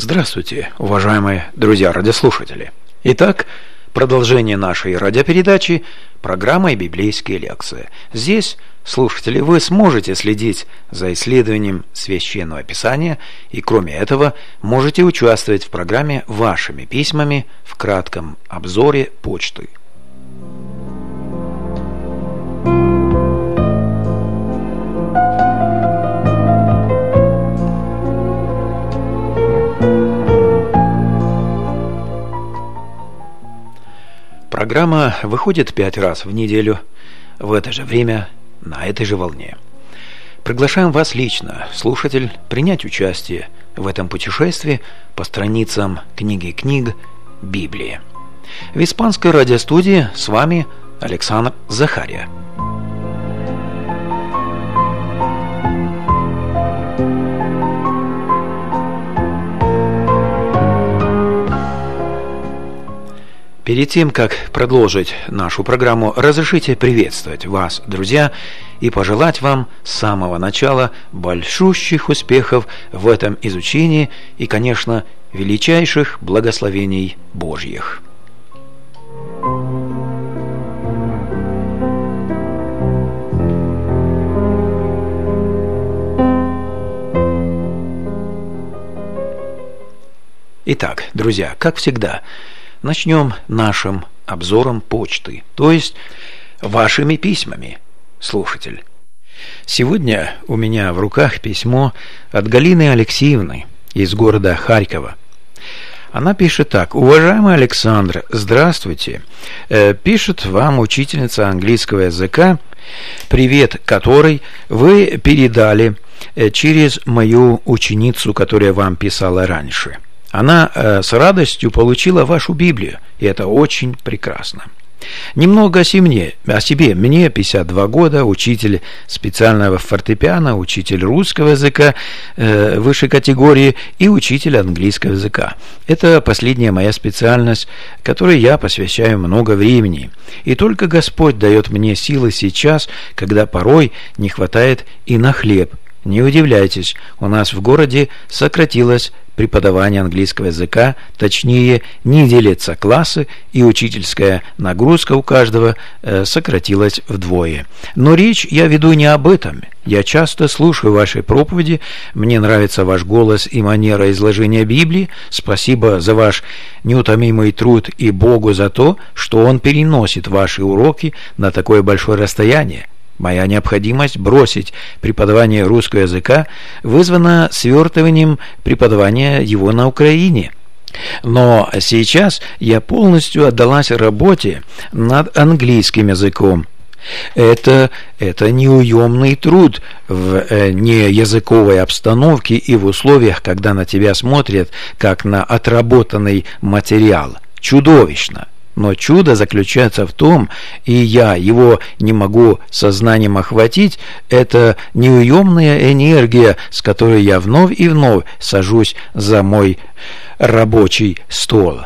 Здравствуйте, уважаемые друзья-радиослушатели. Итак, продолжение нашей радиопередачи программой «Библейские лекции». Здесь, слушатели, вы сможете следить за исследованием Священного Писания и, кроме этого, можете участвовать в программе вашими письмами в кратком обзоре почты. Программа выходит 5 раз в неделю, в это же время, на этой же волне. Приглашаем вас лично, слушатель, принять участие в этом путешествии по страницам книги книг Библии. В испанской радиостудии с вами Александр Захария. Перед тем, как продолжить нашу программу, разрешите приветствовать вас, друзья, и пожелать вам с самого начала большущих успехов в этом изучении и, конечно, величайших благословений Божьих. Итак, друзья, как всегда, начнем нашим обзором почты, то есть вашими письмами, слушатель. Сегодня у меня в руках письмо от Галины Алексеевны из города Харькова. Она пишет так: «Уважаемый Александр, здравствуйте. Пишет вам учительница английского языка, привет которой вы передали через мою ученицу, которая вам писала раньше. Она с радостью получила вашу Библию, и это очень прекрасно. Немного о себе. Мне 52 года, учитель специального фортепиано, учитель русского языка высшей категории и учитель английского языка. Это последняя моя специальность, которой я посвящаю много времени. И только Господь дает мне силы сейчас, когда порой не хватает и на хлеб. Не удивляйтесь, у нас в городе сократилось преподавание английского языка, точнее, не делятся классы, и учительская нагрузка у каждого сократилась вдвое. Но речь я веду не об этом. Я часто слушаю ваши проповеди, мне нравится ваш голос и манера изложения Библии. Спасибо за ваш неутомимый труд и Богу за то, что Он переносит ваши уроки на такое большое расстояние. Моя необходимость бросить преподавание русского языка вызвана свертыванием преподавания его на Украине. Но сейчас я полностью отдалась работе над английским языком. Это неуемный труд в неязыковой обстановке и в условиях, когда на тебя смотрят как на отработанный материал. Чудовищно. Но чудо заключается в том, и я его не могу сознанием охватить, это неуемная энергия, с которой я вновь и вновь сажусь за мой рабочий стол.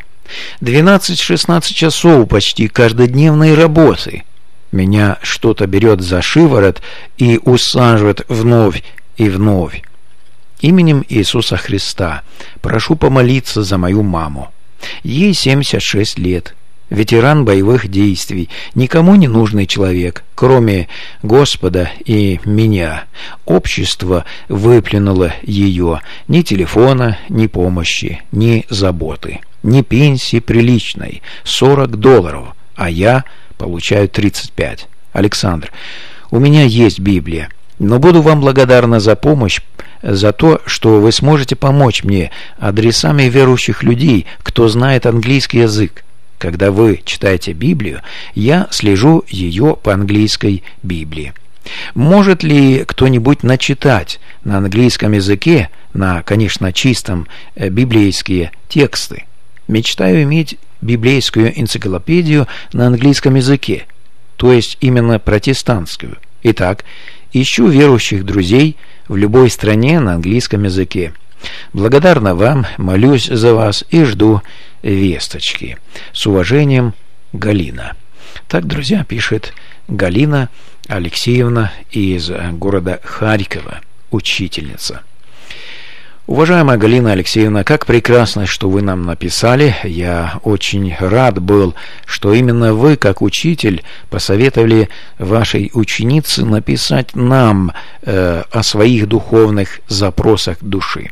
12-16 часов почти каждодневной работы. Меня что-то берет за шиворот и усаживает вновь и вновь. Именем Иисуса Христа прошу помолиться за мою маму. Ей 76 лет. Ветеран боевых действий, никому не нужный человек, кроме Господа и меня. Общество выплюнуло ее. Ни телефона, ни помощи, ни заботы, ни пенсии приличной, $40, а я получаю 35. Александр, у меня есть Библия, но буду вам благодарна за помощь, за то, что вы сможете помочь мне адресами верующих людей, кто знает английский язык. Когда вы читаете Библию, я слежу ее по английской Библии. Может ли кто-нибудь начитать на английском языке, на, конечно, чистом библейские тексты? Мечтаю иметь библейскую энциклопедию на английском языке, то есть именно протестантскую. Итак, ищу верующих друзей в любой стране на английском языке. Благодарна вам, молюсь за вас и жду весточки. С уважением, Галина. Так, друзья, пишет Галина Алексеевна из города Харькова, учительница. Уважаемая Галина Алексеевна, как прекрасно, что вы нам написали. Я очень рад был, что именно вы, как учитель, посоветовали вашей ученице написать нам о своих духовных запросах души.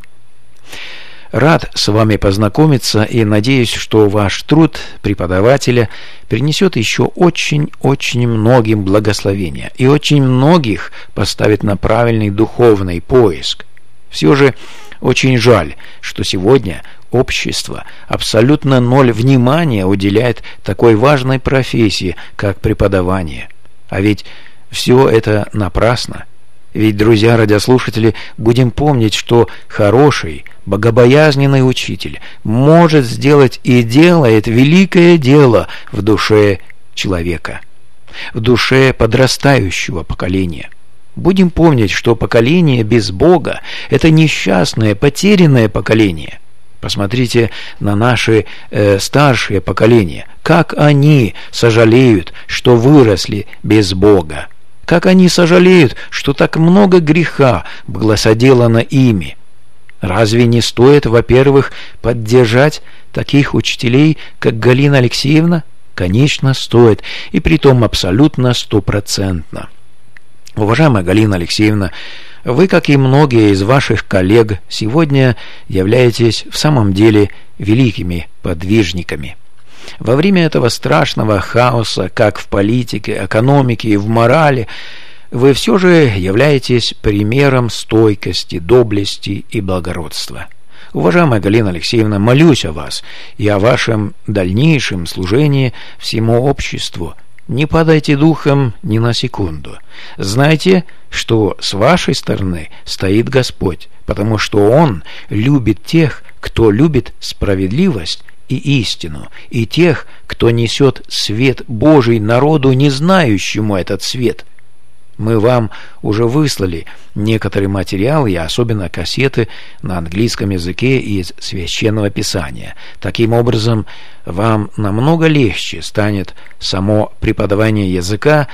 Рад с вами познакомиться и надеюсь, что ваш труд преподавателя принесет еще очень многим благословения и очень многих поставит на правильный духовный поиск. Все же очень жаль, что сегодня общество абсолютно ноль внимания уделяет такой важной профессии, как преподавание. А ведь все это напрасно. Ведь, друзья радиослушатели, будем помнить, что хороший, богобоязненный учитель может сделать и делает великое дело в душе человека, в душе подрастающего поколения. Будем помнить, что поколение без Бога – это несчастное, потерянное поколение. Посмотрите на наши старшие поколения, как они сожалеют, что выросли без Бога. Как они сожалеют, что так много греха было соделано ими. Разве не стоит, во-первых, поддержать таких учителей, как Галина Алексеевна? Конечно, стоит, и притом абсолютно стопроцентно. Уважаемая Галина Алексеевна, вы, как и многие из ваших коллег, сегодня являетесь в самом деле великими подвижниками. Во время этого страшного хаоса, как в политике, экономике и в морали, вы все же являетесь примером стойкости, доблести и благородства. Уважаемая Галина Алексеевна, молюсь о вас и о вашем дальнейшем служении всему обществу. Не падайте духом ни на секунду. Знайте, что с вашей стороны стоит Господь, потому что Он любит тех, кто любит справедливость и истину, и тех, кто несет свет Божий народу, не знающему этот свет. Мы вам уже выслали некоторые материалы, и особенно кассеты на английском языке из Священного Писания. Таким образом, вам намного легче станет само преподавание языка.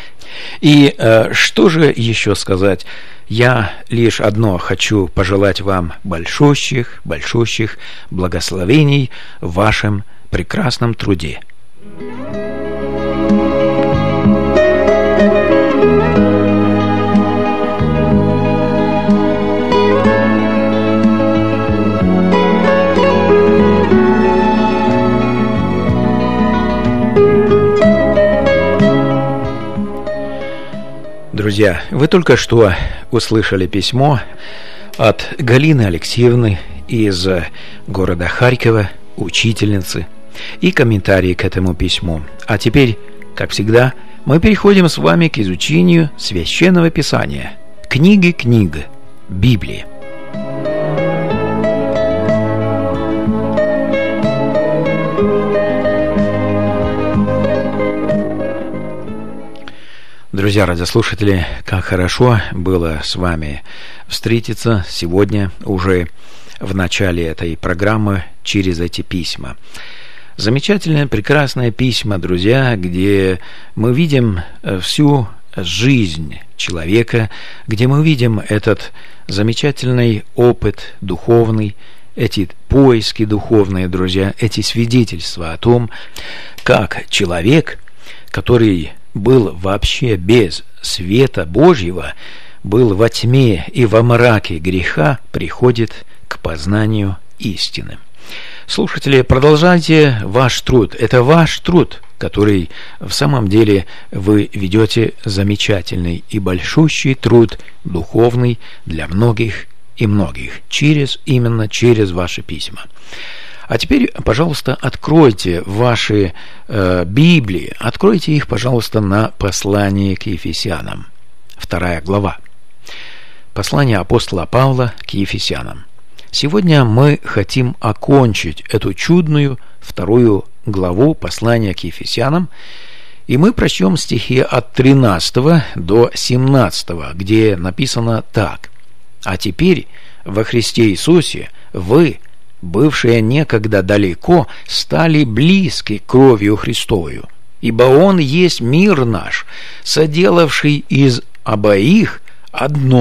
И что же еще сказать? Я лишь одно хочу пожелать вам большущих благословений в вашем прекрасном труде. Друзья, вы только что услышали письмо от Галины Алексеевны из города Харькова, учительницы, и комментарии к этому письму. А теперь, как всегда, мы переходим с вами к изучению Священного Писания, книги книг, Библии. Друзья радиослушатели, как хорошо было с вами встретиться сегодня уже в начале этой программы через эти письма. Замечательные, прекрасные письма, друзья, где мы видим всю жизнь человека, где мы видим этот замечательный опыт духовный, эти поиски духовные, друзья, эти свидетельства о том, как человек, который был вообще без света Божьего, был во тьме и во мраке греха, приходит к познанию истины. Слушатели, продолжайте ваш труд. Это ваш труд, который в самом деле вы ведете замечательный и большущий труд духовный для многих и многих, именно через ваши письма. А теперь, пожалуйста, откройте ваши Библии, откройте их, пожалуйста, на послание к Ефесянам, 2 глава. Послание апостола Павла к Ефесянам. Сегодня мы хотим окончить эту чудную 2 главу послания к Ефесянам, и мы прочтем стихи от 13 до 17, где написано так: «А теперь во Христе Иисусе вы, бывшие некогда далеко, стали близки кровью Христовою, ибо Он есть мир наш, соделавший из обоих одно,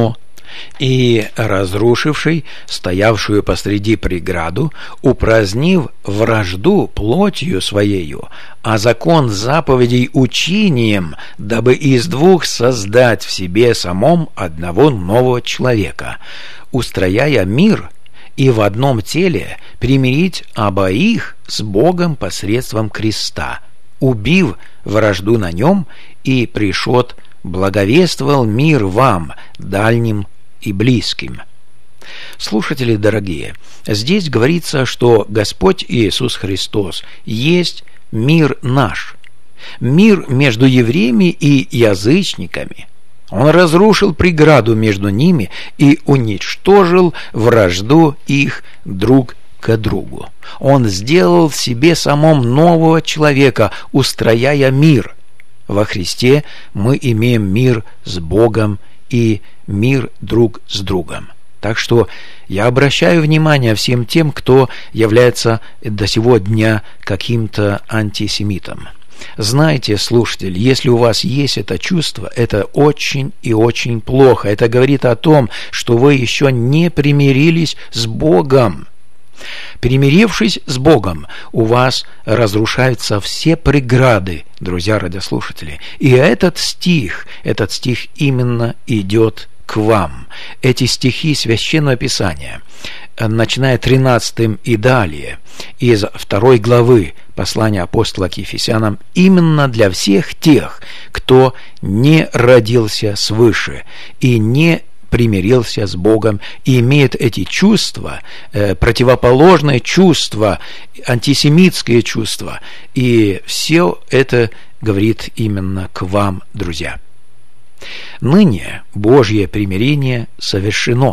и разрушивший стоявшую посреди преграду, упразднив вражду плотью своею, а закон заповедей учением, дабы из двух создать в себе самом одного нового человека, устрояя мир и в одном теле примирить обоих с Богом посредством креста, убив вражду на нем, и пришед благовествовал мир вам, дальним и близким. Слушатели дорогие, здесь говорится, что Господь Иисус Христос есть мир наш, мир между евреями и язычниками. Он разрушил преграду между ними и уничтожил вражду их друг к другу. Он сделал в себе самом нового человека, устрояя мир. Во Христе мы имеем мир с Богом и мир друг с другом. Так что я обращаю внимание всем тем, кто является до сего дня каким-то антисемитом. Знаете, слушатель, если у вас есть это чувство, это очень и очень плохо. Это говорит о том, что вы еще не примирились с Богом. Примирившись с Богом, у вас разрушаются все преграды, друзья радиослушатели. И этот стих именно идет к вам. Эти стихи Священного Писания, начиная 13 и далее, из 2 главы послания апостола к Ефесянам, именно для всех тех, кто не родился свыше и не примирился с Богом и имеет эти чувства, противоположные чувства, антисемитские чувства. И все это говорит именно к вам, друзья. Ныне Божье примирение совершено.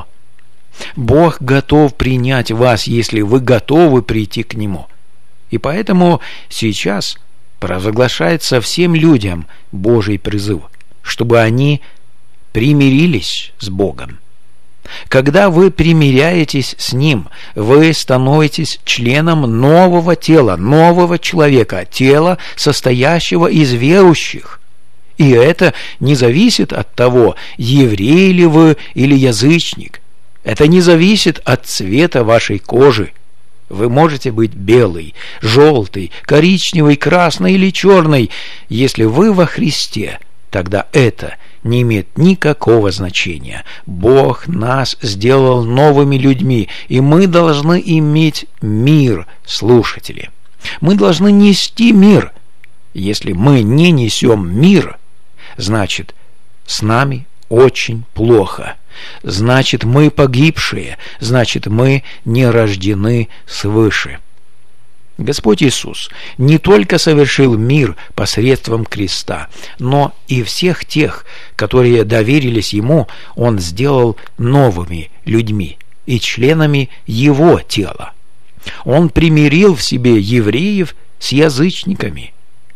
Бог готов принять вас, если вы готовы прийти к Нему. И поэтому сейчас провозглашается всем людям Божий призыв, чтобы они примирились с Богом. Когда вы примиряетесь с Ним, вы становитесь членом нового тела, нового человека, тела, состоящего из верующих. И это не зависит от того, еврей ли вы или язычник. Это не зависит от цвета вашей кожи. Вы можете быть белый, желтый, коричневый, красный или черный. Если вы во Христе, тогда это не имеет никакого значения. Бог нас сделал новыми людьми, и мы должны иметь мир, слушатели. Мы должны нести мир. Если мы не несем мир, значит, с нами очень плохо. Значит, мы погибшие, значит, мы не рождены свыше. Господь Иисус не только совершил мир посредством креста, но и всех тех, которые доверились Ему, Он сделал новыми людьми и членами Его тела. Он примирил в себе евреев с язычниками.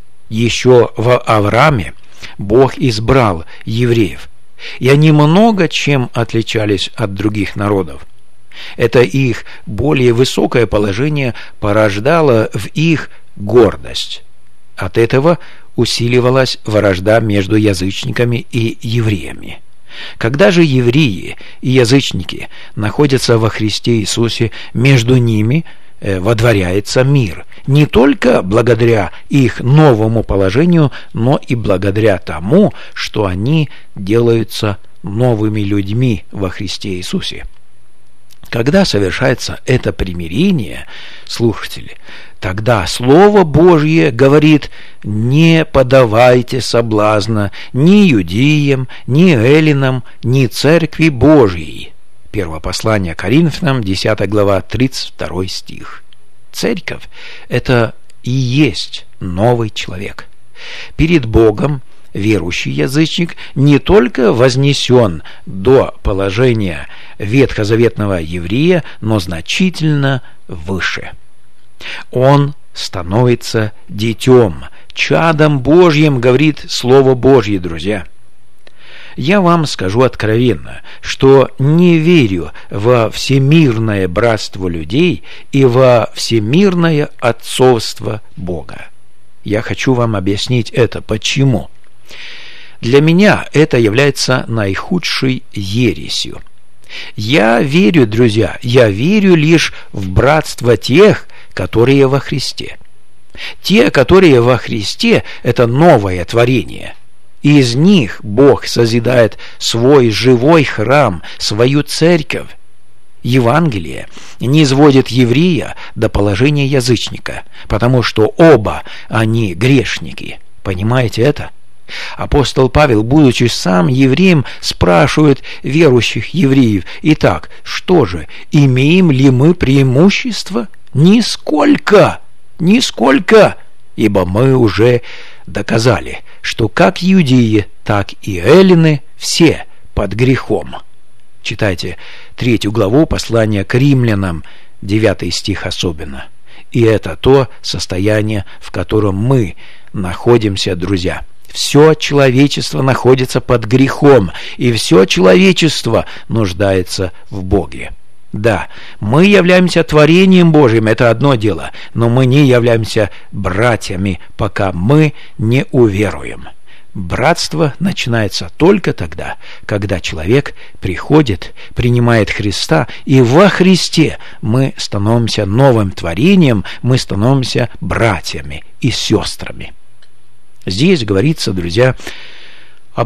Еще в Аврааме Бог избрал евреев, и они много чем отличались от других народов. Это их более высокое положение порождало в их гордость. От этого усиливалась вражда между язычниками и евреями. Когда же евреи и язычники находятся во Христе Иисусе, между ними водворяется мир, не только благодаря их новому положению, но и благодаря тому, что они делаются новыми людьми во Христе Иисусе. Когда совершается это примирение, слушатели, тогда Слово Божье говорит: не подавайте соблазна ни иудеям, ни эллинам, ни церкви Божьей. Первое послание Коринфянам, 10 глава, 32 стих. Церковь – это и есть новый человек. Перед Богом верующий язычник не только вознесен до положения ветхозаветного еврея, но значительно выше. Он становится детем, чадом Божьим, говорит Слово Божье, друзья. Я вам скажу откровенно, что не верю во всемирное братство людей и во всемирное отцовство Бога. Я хочу вам объяснить это. Почему? Для меня это является наихудшей ересью. Я верю, друзья, я верю лишь в братство тех, которые во Христе. Те, которые во Христе, это новое творение. Из них Бог созидает свой живой храм, свою церковь. Евангелие не изводит еврея до положения язычника, потому что оба они грешники. Понимаете это? Апостол Павел, будучи сам евреем, спрашивает верующих евреев: «Итак, что же, имеем ли мы преимущество? Нисколько! Нисколько! Ибо мы уже доказали, что как иудеи, так и эллины все под грехом». Читайте 3 главу послания к римлянам, 9 стих особенно. И это то состояние, в котором мы находимся, друзья. Все человечество находится под грехом, и все человечество нуждается в Боге. Да, мы являемся творением Божьим, это одно дело, но мы не являемся братьями, пока мы не уверуем. Братство начинается только тогда, когда человек приходит, принимает Христа, и во Христе мы становимся новым творением, мы становимся братьями и сестрами. Здесь говорится, друзья, о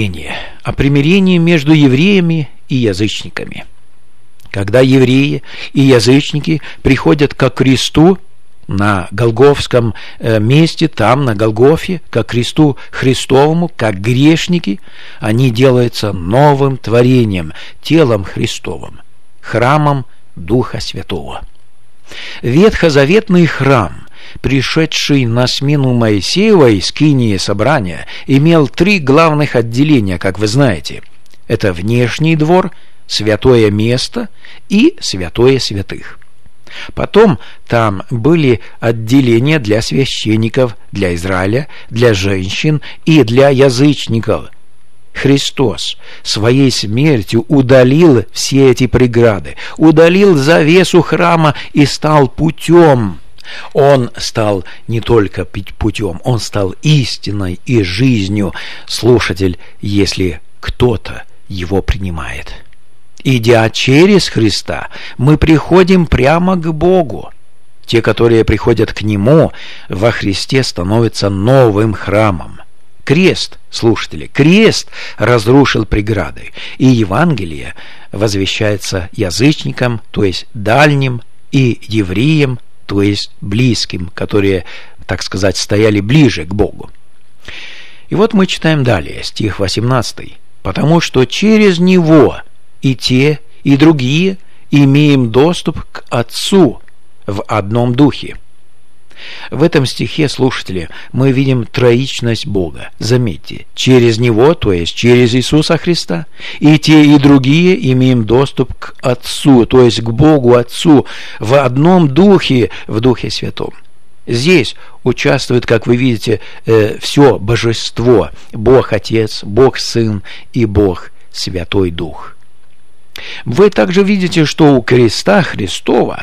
примирении между евреями и язычниками. Когда евреи и язычники приходят ко кресту на Голгофском месте, там, на Голгофе, ко кресту Христовому, как грешники, они делаются новым творением, телом Христовым, храмом Духа Святого. Ветхозаветный храм, пришедший на смену Моисеевой скинии собрания, имел 3 главных отделения, как вы знаете. Это внешний двор, святое место и святое святых. Потом там были отделения для священников, для Израиля, для женщин и для язычников. Христос своей смертью удалил все эти преграды, удалил завесу храма и стал путем. Он стал не только путем, он стал истиной и жизнью, слушатель, если кто-то его принимает. Идя через Христа, мы приходим прямо к Богу. Те, которые приходят к Нему, во Христе становятся новым храмом. Крест, слушатели, крест разрушил преграды, и Евангелие возвещается язычникам, то есть дальним, и евреям, то есть близким, которые, так сказать, стояли ближе к Богу. И вот мы читаем далее, стих 18. «Потому что через Него и те, и другие имеем доступ к Отцу в одном духе». В этом стихе, слушатели, мы видим троичность Бога. Заметьте, через Него, то есть через Иисуса Христа, и те, и другие имеем доступ к Отцу, то есть к Богу Отцу, в одном духе, в Духе Святом. Здесь участвует, как вы видите, все божество: Бог Отец, Бог Сын и Бог Святой Дух. Вы также видите, что у креста Христова,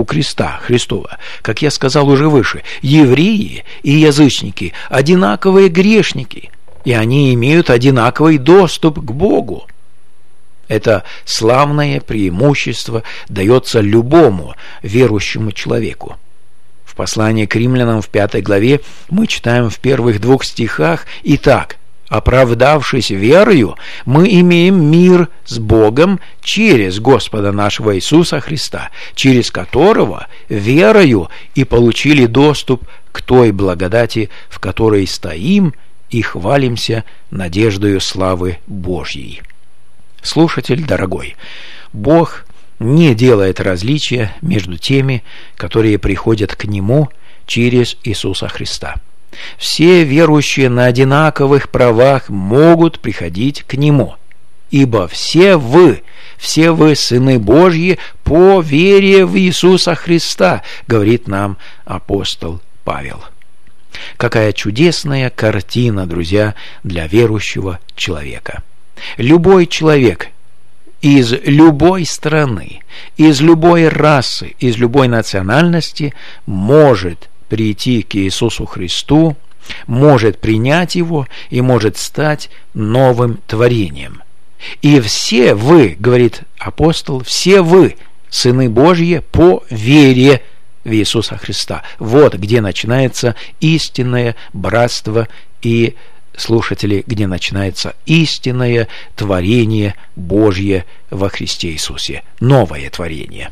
как я сказал уже выше, евреи и язычники одинаковые грешники, и они имеют одинаковый доступ к Богу. Это славное преимущество дается любому верующему человеку. В послании к римлянам в 5 главе мы читаем в первых 2 стихах: «Итак, оправдавшись верою, мы имеем мир с Богом через Господа нашего Иисуса Христа, через которого верою и получили доступ к той благодати, в которой стоим и хвалимся надеждою славы Божьей». Слушатель дорогой, Бог не делает различия между теми, которые приходят к Нему через Иисуса Христа. Все верующие на одинаковых правах могут приходить к Нему, ибо все вы, сыны Божьи, по вере в Иисуса Христа, говорит нам апостол Павел. Какая чудесная картина, друзья, для верующего человека. Любой человек из любой страны, из любой расы, из любой национальности может прийти к Иисусу Христу, может принять его и может стать новым творением. И все вы, говорит апостол, все вы, сыны Божьи, по вере в Иисуса Христа. Вот где начинается истинное братство и, слушатели, где начинается истинное творение Божье во Христе Иисусе. Новое творение.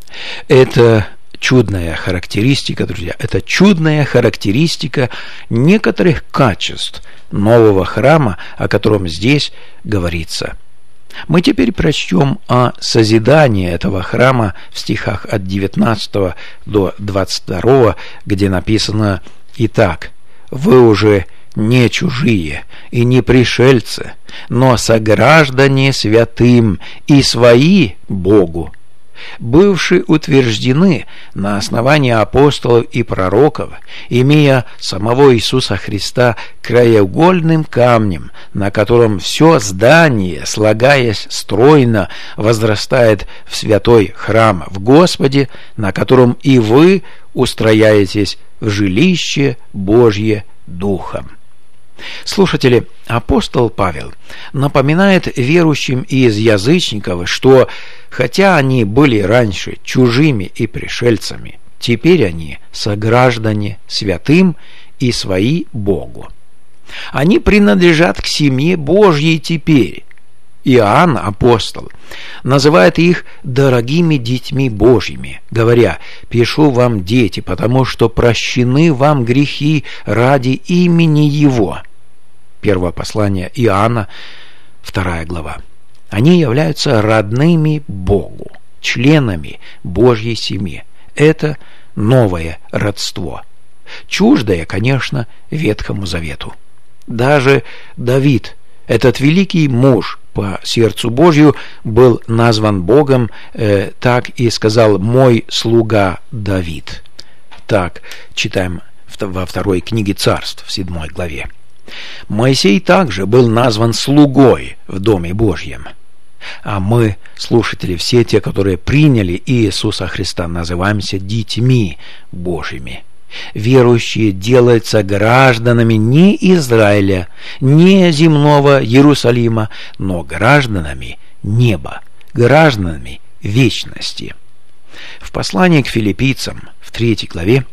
Это чудная характеристика, друзья, это чудная характеристика некоторых качеств нового храма, о котором здесь говорится. Мы теперь прочтем о созидании этого храма в стихах от 19 до 22, где написано: «Итак, вы уже не чужие и не пришельцы, но сограждане святым и свои Богу, бывшие утверждены на основании апостолов и пророков, имея самого Иисуса Христа краеугольным камнем, на котором все здание, слагаясь стройно, возрастает в святой храм в Господе, на котором и вы устрояетесь в жилище Божье Духом». Слушатели, апостол Павел напоминает верующим из язычников, что хотя они были раньше чужими и пришельцами, теперь они сограждане святым и свои Богу. Они принадлежат к семье Божьей теперь. Иоанн, апостол, называет их дорогими детьми Божьими, говоря: «Пишу вам, дети, потому что прощены вам грехи ради имени Его». Первое послание Иоанна, 2 глава. Они являются родными Богу, членами Божьей семьи. Это новое родство. Чуждое, конечно, Ветхому Завету. Даже Давид, этот великий муж по сердцу Божью, был назван Богом, так и сказал: «Мой слуга Давид». Так читаем во 2 книге Царств, в 7 главе. Моисей также был назван слугой в Доме Божьем. А мы, слушатели, все те, которые приняли Иисуса Христа, называемся детьми Божьими. Верующие делаются гражданами не Израиля, не земного Иерусалима, но гражданами неба, гражданами вечности. В послании к филиппийцам, в 3 главе,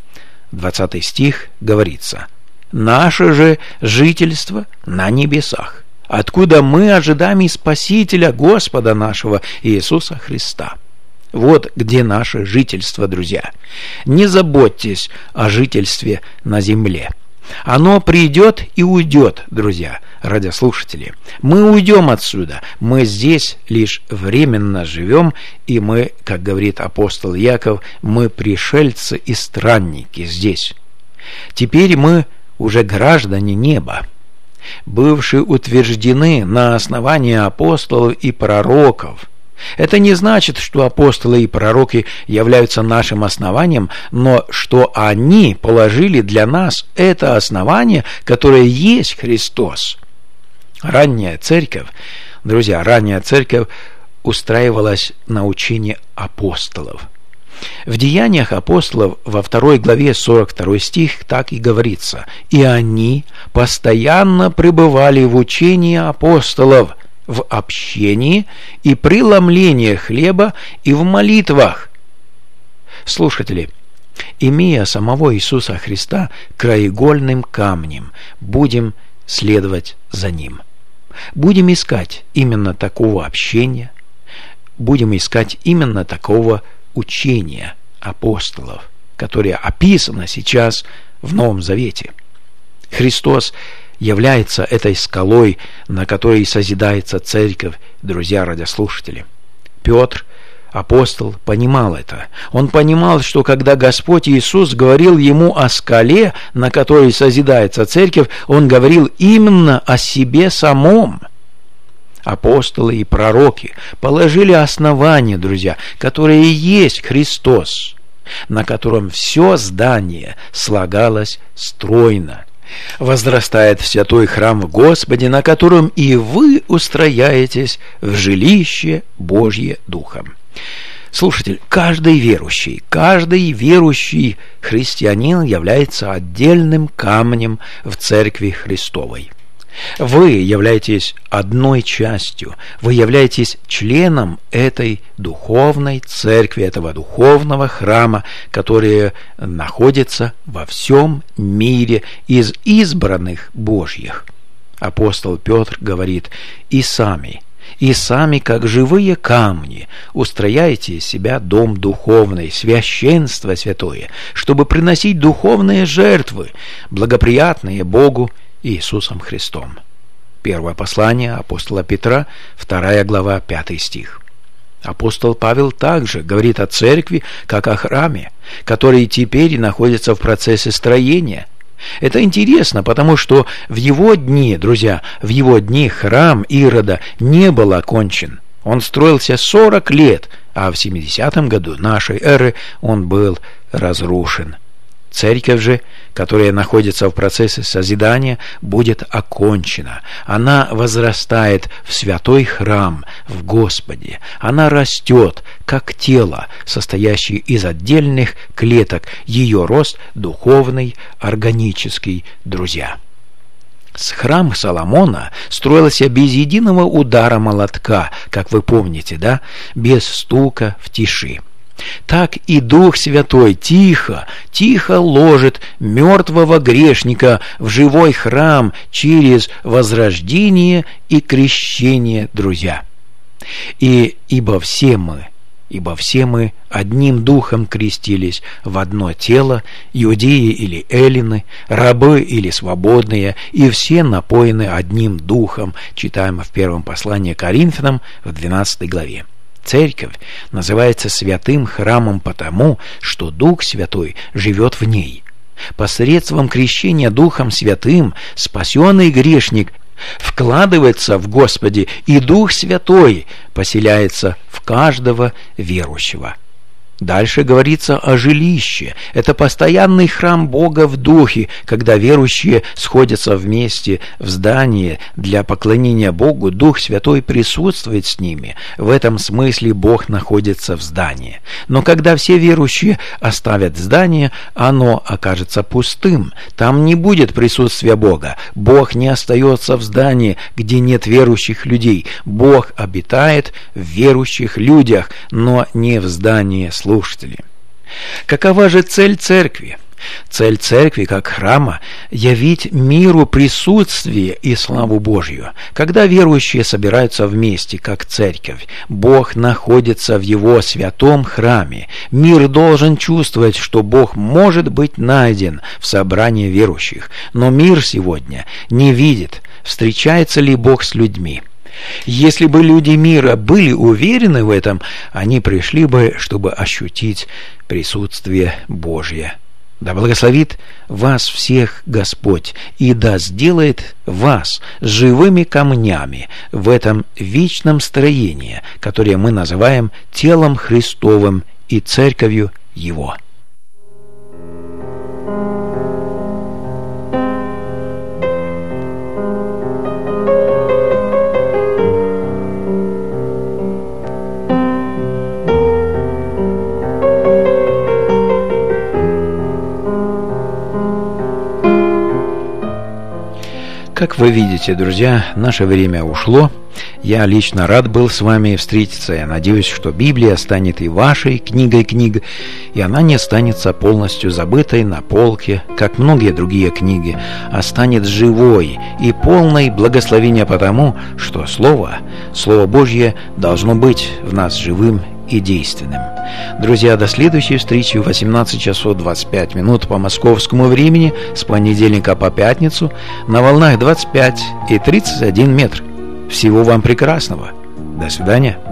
20 стих, говорится: «Наше же жительство на небесах, откуда мы ожидаем и Спасителя Господа нашего Иисуса Христа». Вот где наше жительство, друзья. Не заботьтесь о жительстве на земле. Оно придет и уйдет, друзья, радиослушатели. Мы уйдем отсюда. Мы здесь лишь временно живем, и мы, как говорит апостол Яков, мы пришельцы и странники здесь. Теперь мы уже граждане неба, бывшие утверждены на основании апостолов и пророков. Это не значит, что апостолы и пророки являются нашим основанием, но что они положили для нас это основание, которое есть Христос. Ранняя церковь, друзья, ранняя церковь устраивалась на учении апостолов. В Деяниях апостолов во 2 главе 42 стих так и говорится: «И они постоянно пребывали в учении апостолов, в общении и преломлении хлеба и в молитвах». Слушатели, имея самого Иисуса Христа краеугольным камнем, будем следовать за Ним. Будем искать именно такого общения, будем искать именно такого учения апостолов, которое описано сейчас в Новом Завете. Христос является этой скалой, на которой созидается церковь, друзья радиослушатели. Петр, апостол, понимал это. Он понимал, что когда Господь Иисус говорил ему о скале, на которой созидается церковь, Он говорил именно о себе самом. Апостолы и пророки положили основание, друзья, которое и есть Христос, на котором все здание слагалось стройно. Возрастает в святой храм в Господе, на котором и вы устрояетесь в жилище Божье Духом. Слушатель, каждый верующий христианин является отдельным камнем в Церкви Христовой. Вы являетесь одной частью, вы являетесь членом этой духовной церкви, этого духовного храма, который находится во всем мире из избранных Божьих. Апостол Петр говорит: и сами, как живые камни, устрояйте из себя дом духовный, священство святое, чтобы приносить духовные жертвы, благоприятные Богу Иисусом Христом. Первое послание апостола Петра, 2 глава, 5 стих. Апостол Павел также говорит о церкви, как о храме, который теперь находится в процессе строения. Это интересно, потому что в его дни, друзья, в его дни храм Ирода не был окончен. Он строился 40 лет, а в 70-м году нашей эры он был разрушен. Церковь же, которая находится в процессе созидания, будет окончена. Она возрастает в святой храм, в Господе. Она растет, как тело, состоящее из отдельных клеток. Ее рост духовный, органический, друзья. Храм Соломона строился без единого удара молотка, как вы помните, да? Без стука, в тиши. Так и Дух Святой тихо ложит мертвого грешника в живой храм через возрождение и крещение, друзья. Ибо все мы одним духом крестились в одно тело, иудеи или эллины, рабы или свободные, и все напоены одним духом, читаем в первом послании к Коринфянам в 12 главе. Церковь называется святым храмом потому, что Дух Святой живет в ней. Посредством крещения Духом Святым спасенный грешник вкладывается в Господе, и Дух Святой поселяется в каждого верующего. Дальше говорится о жилище. Это постоянный храм Бога в Духе, когда верующие сходятся вместе в здании для поклонения Богу. Дух Святой присутствует с ними. В этом смысле Бог находится в здании. Но когда все верующие оставят здание, оно окажется пустым. Там не будет присутствия Бога. Бог не остается в здании, где нет верующих людей. Бог обитает в верующих людях, но не в здании слушатели. Какова же цель церкви? Цель церкви, как храма, явить миру присутствие и славу Божью. Когда верующие собираются вместе, как церковь, Бог находится в его святом храме. Мир должен чувствовать, что Бог может быть найден в собрании верующих. Но мир сегодня не видит, встречается ли Бог с людьми. Если бы люди мира были уверены в этом, они пришли бы, чтобы ощутить присутствие Божье. Да благословит вас всех Господь, и да сделает вас живыми камнями в этом вечном строении, которое мы называем телом Христовым и церковью Его. Как вы видите, друзья, наше время ушло. Я лично рад был с вами встретиться. Я надеюсь, что Библия станет и вашей книгой книг, и она не останется полностью забытой на полке, как многие другие книги, а станет живой и полной благословения потому, что Слово Божье должно быть в нас живым и действенным. Друзья, до следующей встречи в 18 часов 25 минут по московскому времени с понедельника по пятницу на волнах 25 и 31 метр. Всего вам прекрасного. До свидания.